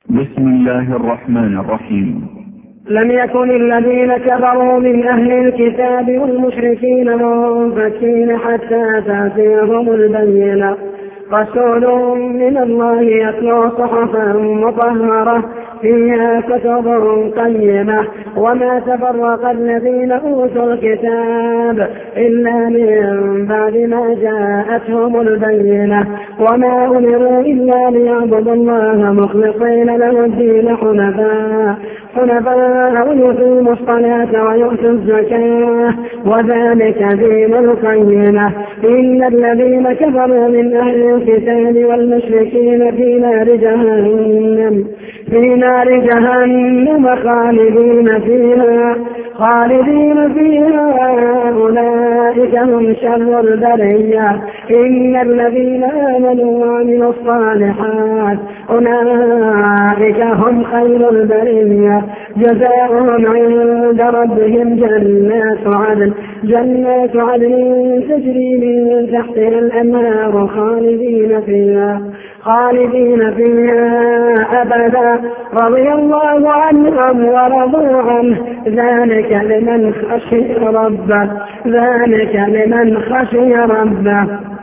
بسم الله الرحمن الرحيم. لم يكن الذين كفروا من أهل الكتاب والمشركين منفكين حتى تأتيهم البينة، رسول من الله يتلو صحفا مطهرة فيها كتب قيمة، وما تفرق الذين أوتوا الكتاب إلا من بعد ما جاءتهم البينة، وما أمروا إلا ليعبدوا الله مخلصين له الدين حنفاء ويقيموا الصلاة ويؤتوا الزكاة وذلك دين القيمة. إن الذين كفروا من أهل الكتاب والمشركين في نار جهنم خالدين فيها أولئك هم شر البرية. إن الذين آمنوا وعملوا الصالحات أولئك هم خير البرية، جزاؤهم عند ربهم جنات عدن تجري من تحتها الأنهار خالدين فيها أبدا، رضي الله عنهم ورضوا عنه، ذلك لمن خشي ربه.